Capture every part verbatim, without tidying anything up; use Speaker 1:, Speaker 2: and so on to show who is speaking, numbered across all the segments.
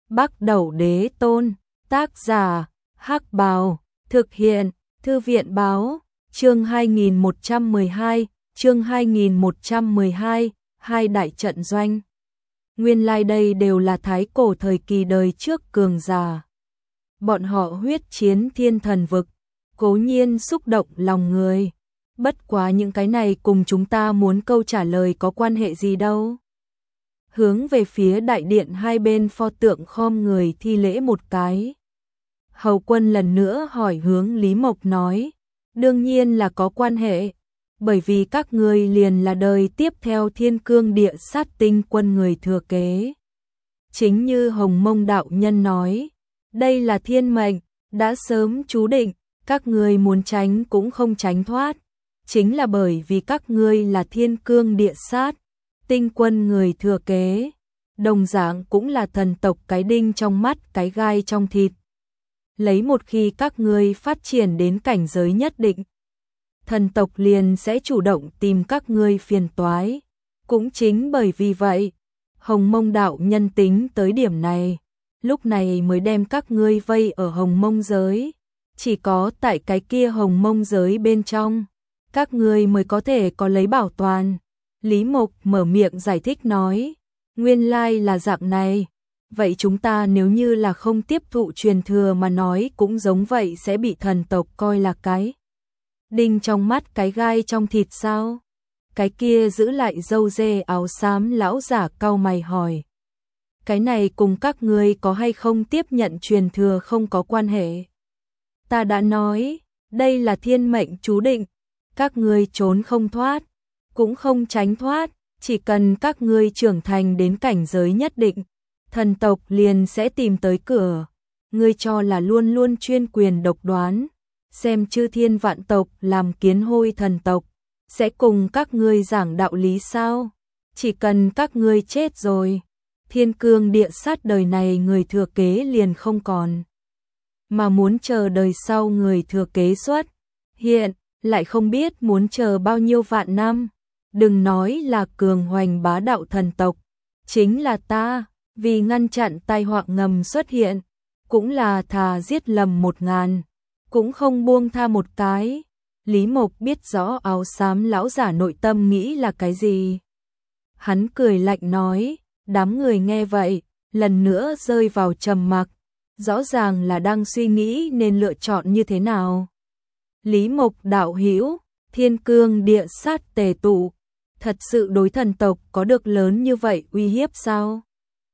Speaker 1: Bắc Đẩu Đế Tôn, tác giả, Hắc Bào, thực hiện, Thư viện báo, chương hai nghìn một trăm mười hai, chương hai nghìn một trăm mười hai, hai đại trận doanh. Nguyên lai đây đều là thái cổ thời kỳ đời trước cường giả. Bọn họ huyết chiến thiên thần vực, cố nhiên xúc động lòng người. Bất quá những cái này cùng chúng ta muốn câu trả lời có quan hệ gì đâu. Hướng về phía đại điện hai bên pho tượng khom người thi lễ một cái. Hầu Quân lần nữa hỏi hướng Lý Mộc nói, đương nhiên là có quan hệ, bởi vì các ngươi liền là đời tiếp theo Thiên Cương Địa Sát Tinh Quân người thừa kế. Chính như Hồng Mông đạo nhân nói, đây là thiên mệnh, đã sớm chú định, các ngươi muốn tránh cũng không tránh thoát, chính là bởi vì các ngươi là Thiên Cương Địa Sát Tinh Quân người thừa kế, đồng dạng cũng là thần tộc cái đinh trong mắt cái gai trong thịt. Lấy một khi các ngươi phát triển đến cảnh giới nhất định, thần tộc liền sẽ chủ động tìm các ngươi phiền toái. Cũng chính bởi vì vậy, Hồng Mông đạo nhân tính tới điểm này, lúc này mới đem các ngươi vây ở Hồng Mông giới. Chỉ có tại cái kia Hồng Mông giới bên trong, các ngươi mới có thể có lấy bảo toàn. Lý Mộc mở miệng giải thích nói, nguyên lai là dạng này. Vậy chúng ta nếu như là không tiếp thụ truyền thừa mà nói cũng giống vậy sẽ bị thần tộc coi là cái đinh trong mắt cái gai trong thịt sao? Cái kia giữ lại râu dê áo xám lão giả cau mày hỏi. Cái này cùng các ngươi có hay không tiếp nhận truyền thừa không có quan hệ. Ta đã nói, đây là thiên mệnh chú định, các ngươi trốn không thoát, cũng không tránh thoát, chỉ cần các ngươi trưởng thành đến cảnh giới nhất định, thần tộc liền sẽ tìm tới cửa. Ngươi cho là luôn luôn chuyên quyền độc đoán, xem chư thiên vạn tộc làm kiến hôi thần tộc, sẽ cùng các ngươi giảng đạo lý sao? Chỉ cần các ngươi chết rồi, Thiên Cương Địa Sát đời này người thừa kế liền không còn. Mà muốn chờ đời sau người thừa kế xuất hiện, lại không biết muốn chờ bao nhiêu vạn năm. Đừng nói là cường hoành bá đạo thần tộc, chính là ta, vì ngăn chặn tai họa ngầm xuất hiện, cũng là thà giết lầm một ngàn, cũng không buông tha một cái. Lý Mộc biết rõ áo xám lão giả nội tâm nghĩ là cái gì. Hắn cười lạnh nói, đám người nghe vậy, lần nữa rơi vào trầm mặc, rõ ràng là đang suy nghĩ nên lựa chọn như thế nào. Lý Mộc đạo hữu, Thiên Cương Địa Sát tề tụ, thật sự đối thần tộc có được lớn như vậy uy hiếp sao?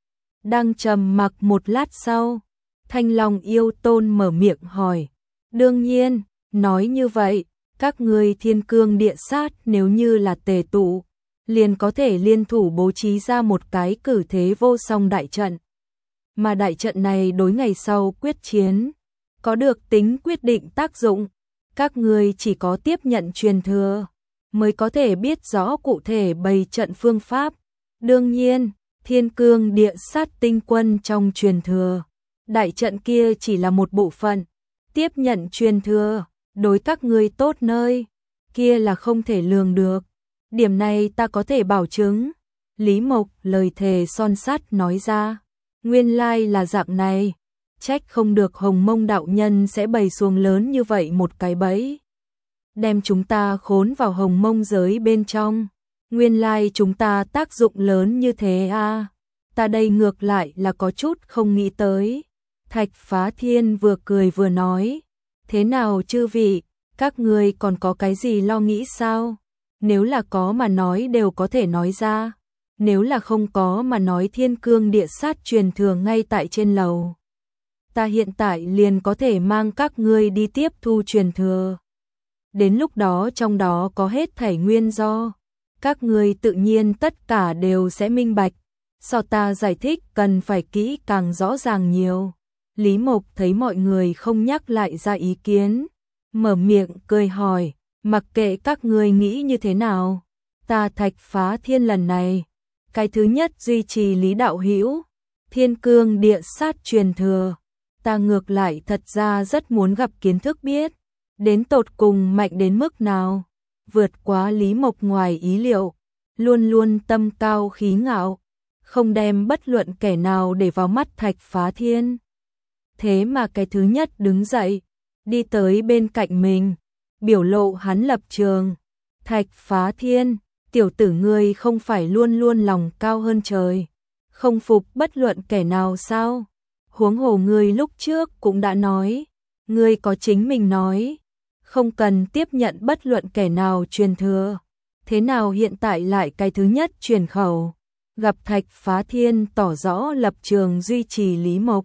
Speaker 1: Đang trầm mặc một lát sau, Thanh Long Yêu Tôn mở miệng hỏi. Đương nhiên, nói như vậy, các ngươi Thiên Cương Địa Sát nếu như là tề tụ, liền có thể liên thủ bố trí ra một cái cử thế vô song đại trận. Mà đại trận này đối ngày sau quyết chiến, có được tính quyết định tác dụng. Các ngươi chỉ có tiếp nhận truyền thừa, mới có thể biết rõ cụ thể bày trận phương pháp. Đương nhiên, Thiên Cương Địa Sát Tinh Quân trong truyền thừa, đại trận kia chỉ là một bộ phận. Tiếp nhận truyền thừa, đối các ngươi tốt nơi, kia là không thể lường được. Điểm này ta có thể bảo chứng. Lý Mộc lời thề son sắt nói ra. Nguyên lai là dạng này, trách không được Hồng Mông đạo nhân sẽ bày xuồng lớn như vậy một cái bẫy. Đem chúng ta khốn vào Hồng Mông giới bên trong. Nguyên lai chúng ta tác dụng lớn như thế à. Ta đây ngược lại là có chút không nghĩ tới. Thạch Phá Thiên vừa cười vừa nói. Thế nào chư vị, các ngươi còn có cái gì lo nghĩ sao? Nếu là có mà nói đều có thể nói ra. Nếu là không có mà nói Thiên Cương Địa Sát truyền thừa ngay tại trên lầu. Ta hiện tại liền có thể mang các ngươi đi tiếp thu truyền thừa. Đến lúc đó trong đó có hết thảy nguyên do. Các ngươi tự nhiên tất cả đều sẽ minh bạch. Sao ta giải thích cần phải kỹ càng rõ ràng nhiều. Lý Mộc thấy mọi người không nhắc lại ra ý kiến, mở miệng cười hỏi, mặc kệ các ngươi nghĩ như thế nào, ta Thạch Phá Thiên lần này, cái thứ nhất duy trì Lý đạo hữu, Thiên Cương Địa Sát truyền thừa, ta ngược lại thật ra rất muốn gặp kiến thức biết, đến tột cùng mạnh đến mức nào, vượt quá Lý Mộc ngoài ý liệu, luôn luôn tâm cao khí ngạo, không đem bất luận kẻ nào để vào mắt Thạch Phá Thiên. Thế mà cái thứ nhất đứng dậy, đi tới bên cạnh mình, biểu lộ hắn lập trường. Thạch Phá Thiên, tiểu tử ngươi không phải luôn luôn lòng cao hơn trời, không phục bất luận kẻ nào sao? Huống hồ ngươi lúc trước cũng đã nói, ngươi có chính mình nói, không cần tiếp nhận bất luận kẻ nào truyền thừa. Thế nào hiện tại lại cái thứ nhất truyền khẩu? Gặp Thạch Phá Thiên tỏ rõ lập trường duy trì Lý Mộc.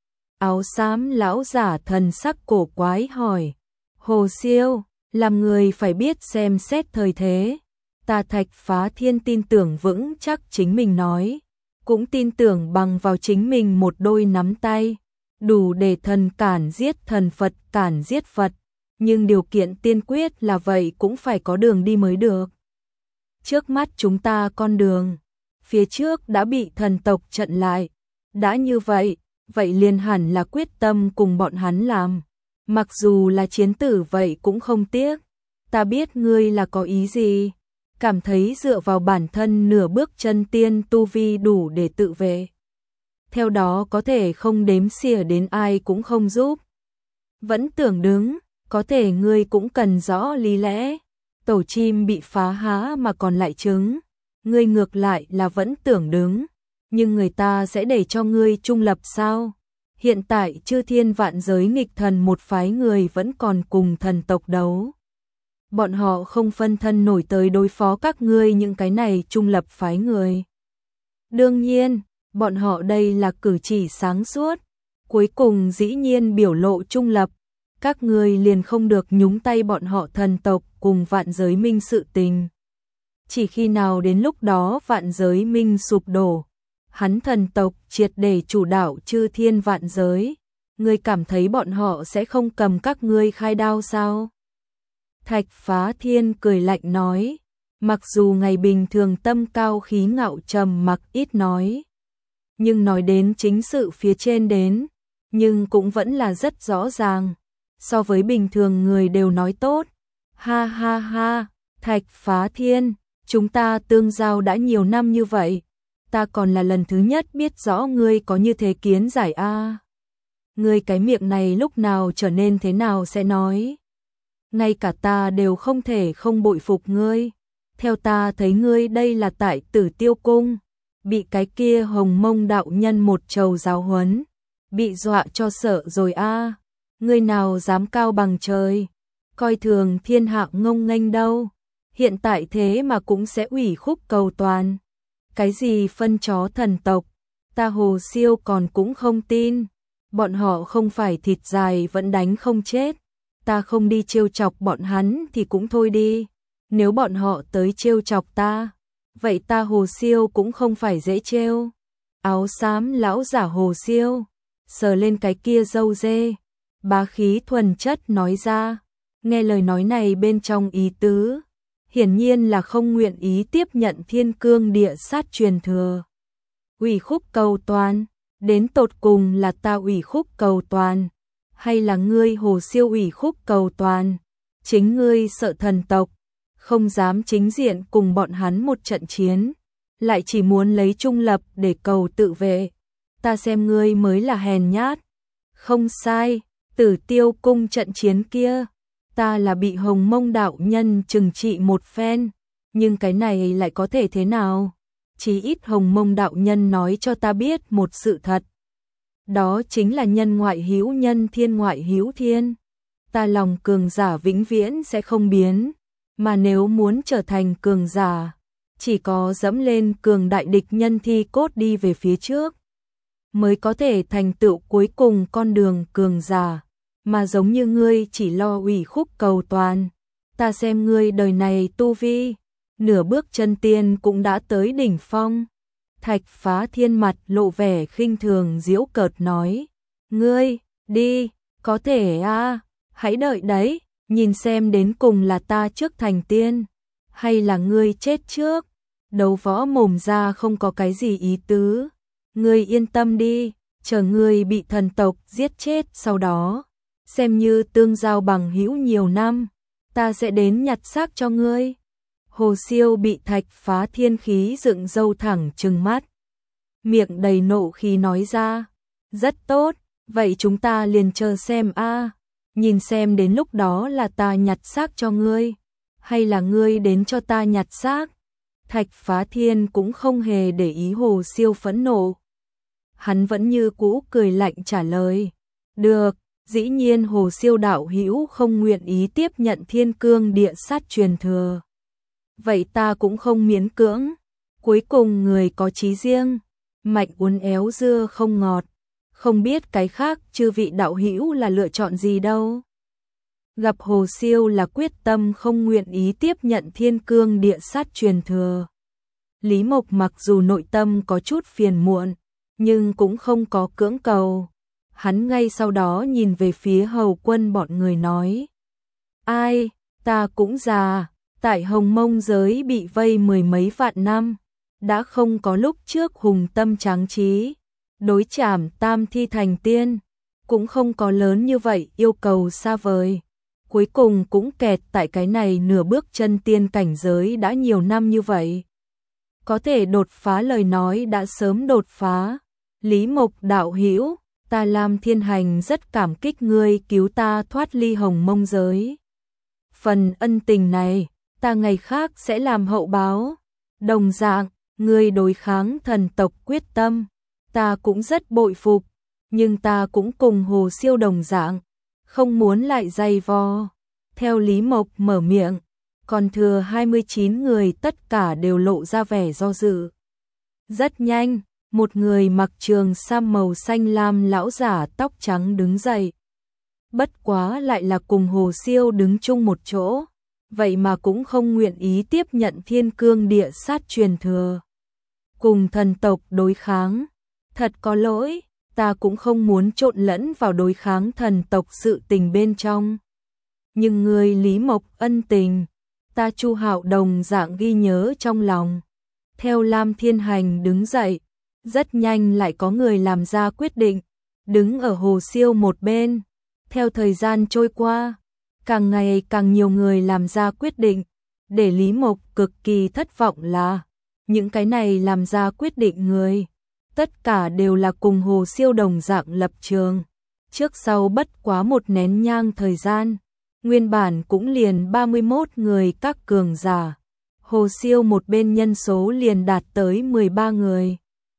Speaker 1: Áo xám lão giả thần sắc cổ quái hỏi, Hồ Siêu, làm người phải biết xem xét thời thế. Ta Thạch Phá Thiên tin tưởng vững chắc chính mình nói, cũng tin tưởng bằng vào chính mình một đôi nắm tay, đủ để thần cản giết thần, Phật cản giết Phật, nhưng điều kiện tiên quyết là vậy cũng phải có đường đi mới được. Trước mắt chúng ta con đường phía trước đã bị thần tộc chặn lại, đã như vậy, vậy liền hẳn là quyết tâm cùng bọn hắn làm, mặc dù là chiến tử vậy cũng không tiếc. Ta biết ngươi là có ý gì, cảm thấy dựa vào bản thân nửa bước chân tiên tu vi đủ để tự vệ. Theo đó có thể không đếm xỉa đến ai cũng không giúp. Vẫn tưởng đứng, có thể ngươi cũng cần rõ lý lẽ. Tổ chim bị phá há mà còn lại trứng, ngươi ngược lại là vẫn tưởng đứng, nhưng người ta sẽ để cho ngươi trung lập sao? Hiện tại chư thiên vạn giới nghịch thần một phái người vẫn còn cùng thần tộc đấu. Bọn họ không phân thân nổi tới đối phó các ngươi những cái này trung lập phái người. Đương nhiên, bọn họ đây là cử chỉ sáng suốt, cuối cùng dĩ nhiên biểu lộ trung lập, các ngươi liền không được nhúng tay bọn họ thần tộc cùng vạn giới minh sự tình. Chỉ khi nào đến lúc đó vạn giới minh sụp đổ, hắn thần tộc triệt để chủ đạo chư thiên vạn giới, ngươi cảm thấy bọn họ sẽ không cầm các ngươi khai đao sao? Thạch Phá Thiên cười lạnh nói, mặc dù ngày bình thường tâm cao khí ngạo trầm mặc ít nói, nhưng nói đến chính sự phía trên đến, nhưng cũng vẫn là rất rõ ràng, so với bình thường người đều nói tốt. Ha ha ha, Thạch Phá Thiên, chúng ta tương giao đã nhiều năm như vậy, ta còn là lần thứ nhất biết rõ ngươi có như thế kiến giải a. À. Ngươi cái miệng này lúc nào trở nên thế nào sẽ nói? Ngay cả ta đều không thể không bội phục ngươi. Theo ta thấy ngươi đây là tại Tử Tiêu Cung, bị cái kia Hồng Mông đạo nhân một trầu giáo huấn, bị dọa cho sợ rồi a. À. Ngươi nào dám cao bằng trời, coi thường thiên hạ ngông nghênh đâu. Hiện tại thế mà cũng sẽ ủy khúc cầu toàn. Cái gì phân chó thần tộc, ta Hồ Siêu còn cũng không tin. Bọn họ không phải thịt dài vẫn đánh không chết. Ta không đi trêu chọc bọn hắn thì cũng thôi đi. Nếu bọn họ tới trêu chọc ta, vậy ta Hồ Siêu cũng không phải dễ trêu. Áo xám lão giả Hồ Siêu sờ lên cái kia râu dê, bá khí thuần chất nói ra. Nghe lời nói này bên trong ý tứ, hiển nhiên là không nguyện ý tiếp nhận thiên cương địa sát truyền thừa. Ủy khúc cầu toàn, đến tột cùng là ta ủy khúc cầu toàn, hay là ngươi Hồ Siêu ủy khúc cầu toàn? Chính ngươi sợ thần tộc, không dám chính diện cùng bọn hắn một trận chiến, lại chỉ muốn lấy trung lập để cầu tự vệ. Ta xem ngươi mới là hèn nhát. Không sai, Tử Tiêu Cung trận chiến kia, ta là bị Hồng Mông đạo nhân trừng trị một phen, nhưng cái này lại có thể thế nào? Chí ít Hồng Mông đạo nhân nói cho ta biết một sự thật. Đó chính là nhân ngoại hữu nhân, thiên ngoại hữu thiên. Ta lòng cường giả vĩnh viễn sẽ không biến, mà nếu muốn trở thành cường giả, chỉ có dẫm lên cường đại địch nhân thi cốt đi về phía trước, mới có thể thành tựu cuối cùng con đường cường giả. Mà giống như ngươi chỉ lo ủy khúc cầu toàn, ta xem ngươi đời này tu vi, nửa bước chân tiên cũng đã tới đỉnh phong. Thạch Phá Thiên mặt lộ vẻ khinh thường giễu cợt nói, ngươi, đi, có thể a, à, hãy đợi đấy, nhìn xem đến cùng là ta trước thành tiên, hay là ngươi chết trước. Đấu võ mồm ra không có cái gì ý tứ, ngươi yên tâm đi, chờ ngươi bị thần tộc giết chết sau đó, xem như tương giao bằng hữu nhiều năm, ta sẽ đến nhặt xác cho ngươi. Hồ Siêu bị Thạch Phá Thiên khí dựng râu thẳng trừng mắt. miệng đầy nộ khí nói ra. Rất tốt, vậy chúng ta liền chờ xem a, nhìn xem đến lúc đó là ta nhặt xác cho ngươi, hay là ngươi đến cho ta nhặt xác. Thạch Phá Thiên cũng không hề để ý Hồ Siêu phẫn nộ. Hắn vẫn như cũ cười lạnh trả lời. Được, dĩ nhiên Hồ Siêu đạo hữu không nguyện ý tiếp nhận Thiên Cương Địa Sát truyền thừa. Vậy ta cũng không miễn cưỡng. Cuối cùng người có chí riêng, mạch uốn éo dưa không ngọt. Không biết cái khác chư vị đạo hữu là lựa chọn gì đâu. Gặp Hồ Siêu là quyết tâm không nguyện ý tiếp nhận Thiên Cương Địa Sát truyền thừa. Lý Mộc mặc dù nội tâm có chút phiền muộn, nhưng cũng không có cưỡng cầu. Hắn ngay sau đó nhìn về phía Hầu Quân bọn người nói. Ai, ta cũng già, tại Hồng Mông giới bị vây mười mấy vạn năm, đã không có lúc trước hùng tâm tráng trí, đối chảm tam thi thành tiên, cũng không có lớn như vậy yêu cầu xa vời. Cuối cùng cũng kẹt tại cái này nửa bước chân tiên cảnh giới đã nhiều năm như vậy. Có thể đột phá lời nói đã sớm đột phá. Lý Mộc đạo hữu, ta Lam Thiên Hành rất cảm kích ngươi cứu ta thoát ly Hồng Mông giới. Phần ân tình này, ta ngày khác sẽ làm hậu báo. Đồng dạng, ngươi đối kháng thần tộc quyết tâm, ta cũng rất bội phục, nhưng ta cũng cùng Hồ Siêu đồng dạng, không muốn lại dày vò. Theo Lý Mộc mở miệng, còn thừa hai mươi chín người tất cả đều lộ ra vẻ do dự. Rất nhanh, một người mặc trường sam màu xanh lam lão giả tóc trắng đứng dậy. Bất quá lại là cùng Hồ Siêu đứng chung một chỗ, vậy mà cũng không nguyện ý tiếp nhận Thiên Cương Địa Sát truyền thừa. Cùng thần tộc đối kháng, thật có lỗi, ta cũng không muốn trộn lẫn vào đối kháng thần tộc sự tình bên trong. Nhưng người Lý Mộc ân tình, ta Chu Hạo đồng dạng ghi nhớ trong lòng. Theo Lam Thiên Hành đứng dậy, rất nhanh lại có người làm ra quyết định, đứng ở Hồ Siêu một bên. Theo thời gian trôi qua, càng ngày càng nhiều người làm ra quyết định, để Lý Mộc cực kỳ thất vọng là, những cái này làm ra quyết định người, tất cả đều là cùng Hồ Siêu đồng dạng lập trường. Trước sau bất quá một nén nhang thời gian, nguyên bản cũng liền ba mươi mốt người các cường giả. Hồ Siêu một bên nhân số liền đạt tới mười ba người.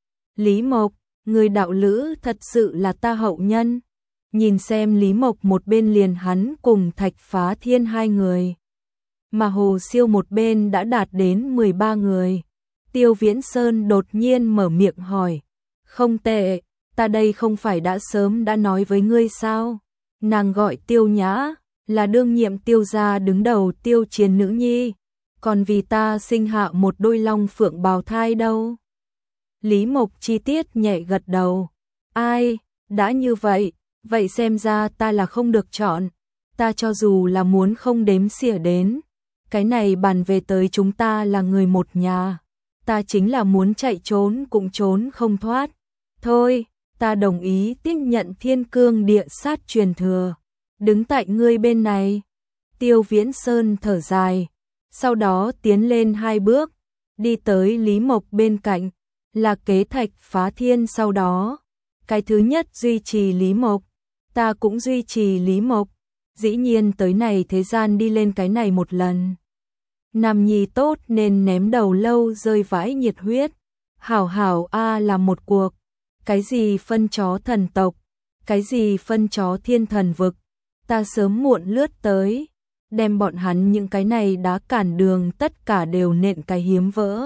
Speaker 1: Lý Mộc, người đạo lữ thật sự là ta hậu nhân. Nhìn xem Lý Mộc một bên liền hắn cùng Thạch Phá Thiên hai người, mà Hồ Siêu một bên đã đạt đến mười ba người. Tiêu Viễn Sơn đột nhiên mở miệng hỏi, không tệ, ta đây không phải đã sớm đã nói với ngươi sao? Nàng gọi Tiêu Nhã, là đương nhiệm Tiêu gia đứng đầu Tiêu Chiến nữ nhi, còn vì ta sinh hạ một đôi long phượng bào thai đâu. Lý Mộc chi tiết nhẹ gật đầu, ai, đã như vậy, vậy xem ra ta là không được chọn, ta cho dù là muốn không đếm xỉa đến, cái này bàn về tới chúng ta là người một nhà, ta chính là muốn chạy trốn cũng trốn không thoát. Thôi, ta đồng ý tiếp nhận Thiên Cương Địa Sát truyền thừa, đứng tại ngươi bên này. Tiêu Viễn Sơn thở dài, sau đó tiến lên hai bước, đi tới Lý Mộc bên cạnh, là kế Thạch Phá Thiên sau đó. Cái thứ nhất duy trì Lý Mộc, ta cũng duy trì Lý Mộc, dĩ nhiên tới này thế gian đi lên cái này một lần. Nam nhi tốt nên ném đầu lâu rơi vãi nhiệt huyết, hảo hảo a là một cuộc, cái gì phân chó thần tộc, cái gì phân chó thiên thần vực, ta sớm muộn lướt tới, đem bọn hắn những cái này đá cản đường tất cả đều nện cái hiếm vỡ.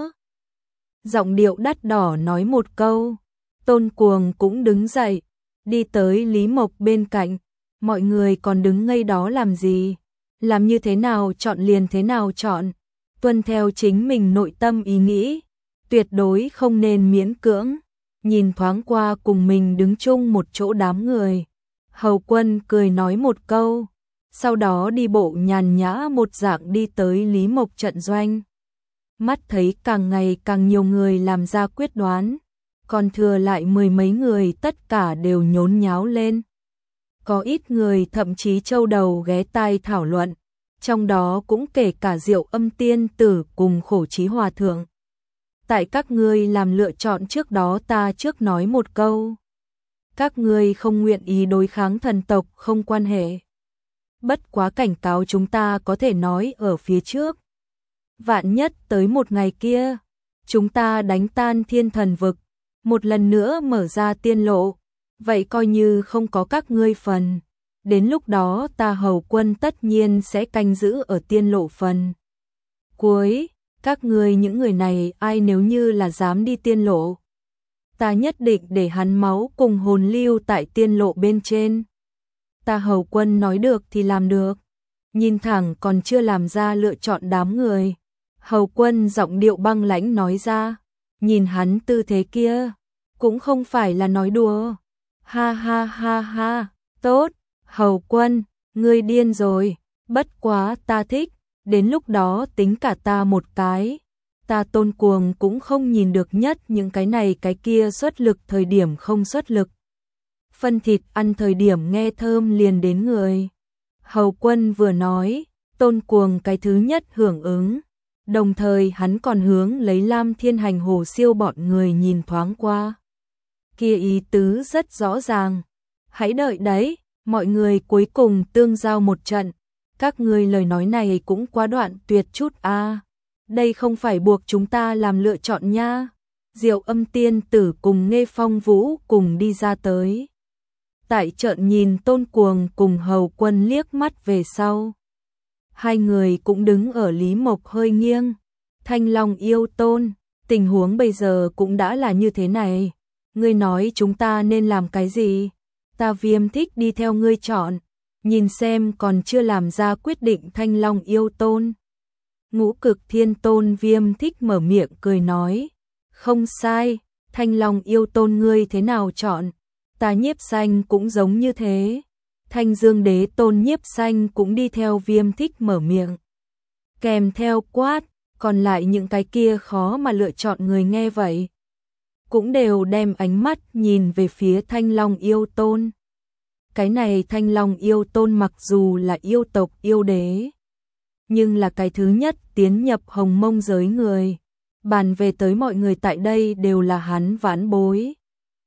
Speaker 1: Giọng điệu đắt đỏ nói một câu, Tôn Cuồng cũng đứng dậy, đi tới Lý Mộc bên cạnh, mọi người còn đứng ngây đó làm gì, làm như thế nào chọn liền thế nào chọn, tuân theo chính mình nội tâm ý nghĩ, tuyệt đối không nên miễn cưỡng. Nhìn thoáng qua cùng mình đứng chung một chỗ đám người, Hầu Quân cười nói một câu, sau đó đi bộ nhàn nhã một dạng đi tới Lý Mộc trận doanh. Mắt thấy càng ngày càng nhiều người làm ra quyết đoán, còn thừa lại mười mấy người tất cả đều nhốn nháo lên. Có ít người thậm chí châu đầu ghé tai thảo luận, trong đó cũng kể cả Diệu Âm Tiên Tử cùng Khổ Chí Hòa Thượng. tại các ngươi làm lựa chọn trước đó ta trước nói một câu. Các ngươi không nguyện ý đối kháng thần tộc không quan hệ. Bất quá cảnh cáo chúng ta có thể nói ở phía trước. Vạn nhất tới một ngày kia, chúng ta đánh tan thiên thần vực, một lần nữa mở ra tiên lộ, vậy coi như không có các ngươi phần. Đến lúc đó ta Hầu quân tất nhiên sẽ canh giữ ở tiên lộ phần cuối. Các ngươi những người này ai nếu như là dám đi tiên lộ, ta nhất định để hắn máu cùng hồn lưu tại tiên lộ bên trên. Ta Hầu quân nói được thì làm được. Nhìn thẳng còn chưa làm ra lựa chọn đám người, Hầu quân giọng điệu băng lãnh nói ra. Nhìn hắn tư thế kia, cũng không phải là nói đùa. Ha ha ha ha, tốt, Hầu quân, ngươi điên rồi, bất quá ta thích, đến lúc đó tính cả ta một cái. Ta Tôn Cuồng cũng không nhìn được nhất những cái này cái kia xuất lực thời điểm không xuất lực. Phân thịt ăn thời điểm nghe thơm liền đến người. Hầu quân vừa nói, Tôn Cuồng cái thứ nhất hưởng ứng. Đồng thời hắn còn hướng lấy Lam Thiên Hành Hồ Siêu bọn người nhìn thoáng qua. Kia ý tứ rất rõ ràng. Hãy đợi đấy, mọi người cuối cùng tương giao một trận. Các ngươi lời nói này cũng quá đoạn tuyệt chút a. À. Đây không phải buộc chúng ta làm lựa chọn nha. Diệu Âm tiên tử cùng Nghê Phong Vũ cùng đi ra tới. Tại trận nhìn Tôn Cuồng cùng Hầu quân liếc mắt về sau. Hai người cũng đứng ở Lý Mộc hơi nghiêng. Thanh Long yêu Tôn, tình huống bây giờ cũng đã là như thế này. Ngươi nói chúng ta nên làm cái gì? Ta Viêm thích đi theo ngươi chọn. Nhìn xem còn chưa làm ra quyết định Thanh Long yêu Tôn. Ngũ Cực Thiên Tôn Viêm thích mở miệng cười nói. Không sai, Thanh Long yêu Tôn ngươi thế nào chọn? Ta Nhiếp Xanh cũng giống như thế. Thanh Dương Đế Tôn Nhiếp Xanh cũng đi theo Viêm thích mở miệng. Kèm theo quát, còn lại những cái kia khó mà lựa chọn người nghe vậy. Cũng đều đem ánh mắt nhìn về phía Thanh Long yêu Tôn. Cái này Thanh Long yêu Tôn mặc dù là yêu tộc yêu đế, nhưng là cái thứ nhất tiến nhập Hồng Mông giới người. Bàn về tới mọi người tại đây đều là hắn vãn bối.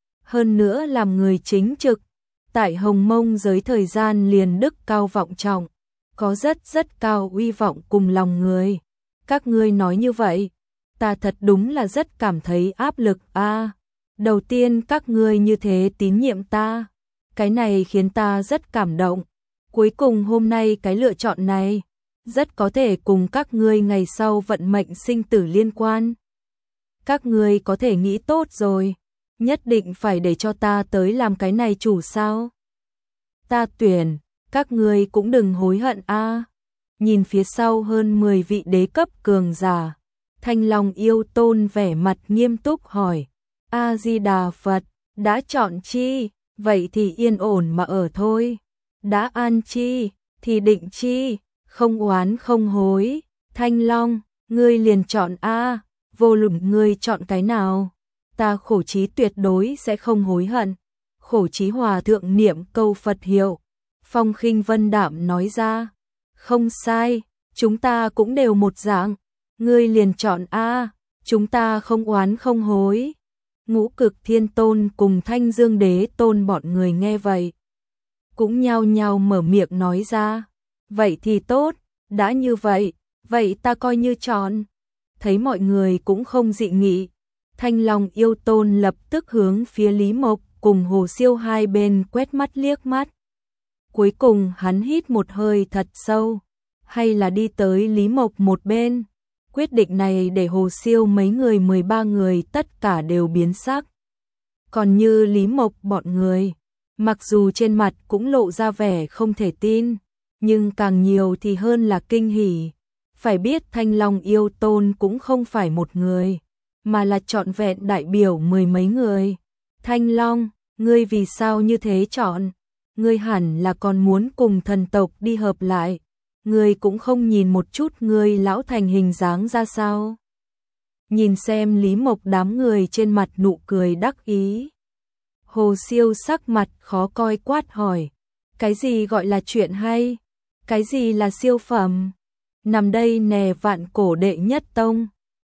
Speaker 1: Hơn nữa làm người chính trực, tại Hồng Mông giới thời gian liền đức cao vọng trọng, có rất rất cao uy vọng cùng lòng người. Các ngươi nói như vậy, ta thật đúng là rất cảm thấy áp lực a. À, đầu tiên các ngươi như thế tín nhiệm ta, cái này khiến ta rất cảm động. Cuối cùng hôm nay cái lựa chọn này, rất có thể cùng các ngươi ngày sau vận mệnh sinh tử liên quan. Các ngươi có thể nghĩ tốt rồi, nhất định phải để cho ta tới làm cái này chủ sao? Ta tuyển, các ngươi cũng đừng hối hận a. À. Nhìn phía sau hơn mười vị đế cấp cường giả, Thanh Long yêu Tôn vẻ mặt nghiêm túc hỏi. A Di Đà Phật, đã chọn chi, vậy thì yên ổn mà ở thôi. Đã an chi, thì định chi, không oán không hối. Thanh Long, ngươi liền chọn a, vô luận ngươi chọn cái nào, ta Khổ Trí tuyệt đối sẽ không hối hận. Khổ Trí hòa thượng niệm câu Phật hiệu, phong khinh vân đạm nói ra. Không sai, chúng ta cũng đều một dạng, ngươi liền chọn a, chúng ta không oán không hối. Ngũ Cực Thiên Tôn cùng Thanh Dương Đế Tôn bọn người nghe vậy, cũng nhao nhao mở miệng nói ra. Vậy thì tốt, đã như vậy, vậy ta coi như chọn. Thấy mọi người cũng không dị nghị, Thanh Long yêu Tôn lập tức hướng phía Lý Mộc cùng Hồ Siêu hai bên quét mắt liếc mắt. Cuối cùng hắn hít một hơi thật sâu, hay là đi tới Lý Mộc một bên. Quyết định này để Hồ Siêu mấy người mười ba người tất cả đều biến sắc. Còn như Lý Mộc bọn người, mặc dù trên mặt cũng lộ ra vẻ không thể tin, nhưng càng nhiều thì hơn là kinh hỉ. Phải biết Thanh Long yêu Tôn cũng không phải một người, mà là trọn vẹn đại biểu mười mấy người. Thanh Long, ngươi vì sao như thế chọn? Ngươi hẳn là còn muốn cùng thần tộc đi hợp lại. Ngươi cũng không nhìn một chút ngươi lão thành hình dáng ra sao? Nhìn xem Lý Mộc đám người trên mặt nụ cười đắc ý. Hồ Siêu sắc mặt khó coi quát hỏi. Cái gì gọi là chuyện hay? Cái gì là siêu phẩm? Nằm đây nè vạn cổ đệ nhất tông.